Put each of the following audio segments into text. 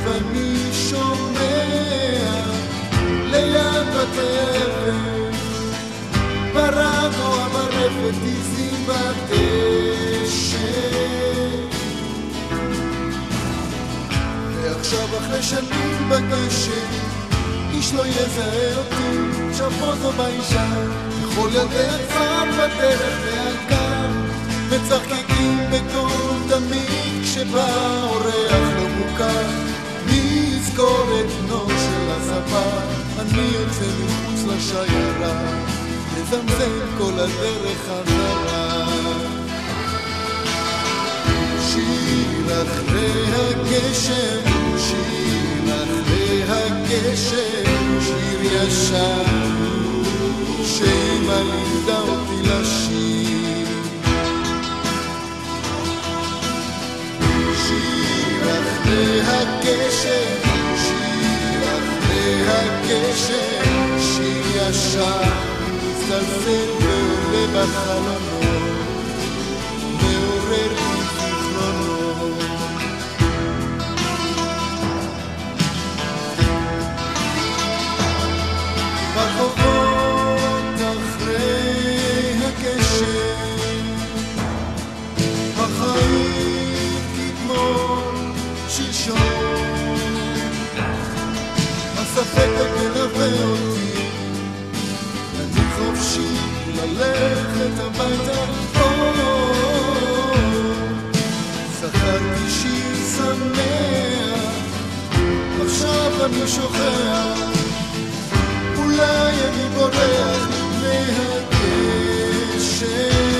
אני שומע ליד בתי אבן ברדיו ברפת עיזים בדשא. ועכשיו אחרי שנים בגשם איש לא יזהה אותי, שפוזו באישה לכל ילדי הצד בדרך והגר מצחקקים בקול תמיד כשבא אורח לא מוכר. מי יזכור את בנו של הספר? אני יוצא מחוץ לשיירה לזמזם כל הדרך חזרה. שיר אחרי הגשם, שיר אחרי הגשם, שיר ישן שאמא לימדה אותי לשיר. שיר אחרי הגשם, שיר אחרי הגשם, שיר ישן מצטלצל ועולה בחלונות, מעורר לי זיכרונות. ברחובות אחרי הגשם, החיים כתמול שלשום, הספק מלווה אותי, אני חופשי ללכת הביתה. זכרתי שיר שמח, עכשיו אני שוכח, אולי אני בורח מהגשם.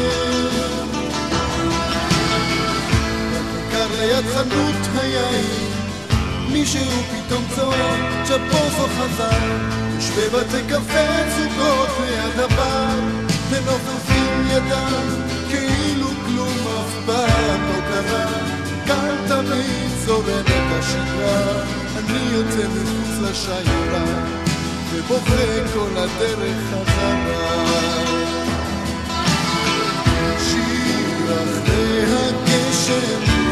בכיכר ליד חנות היין מישהו פתאום צועק צ'פוזו חזר. יש בבתי קפה זוגות ליד הבר מנופפים ידם כאילו כלום אף פעם לא קרה. כאן תמיד זורמת השגרה, אני יוצא מחוץ לשיירה ובוכה כל הדרך חזרה. שיר אחרי הגשם,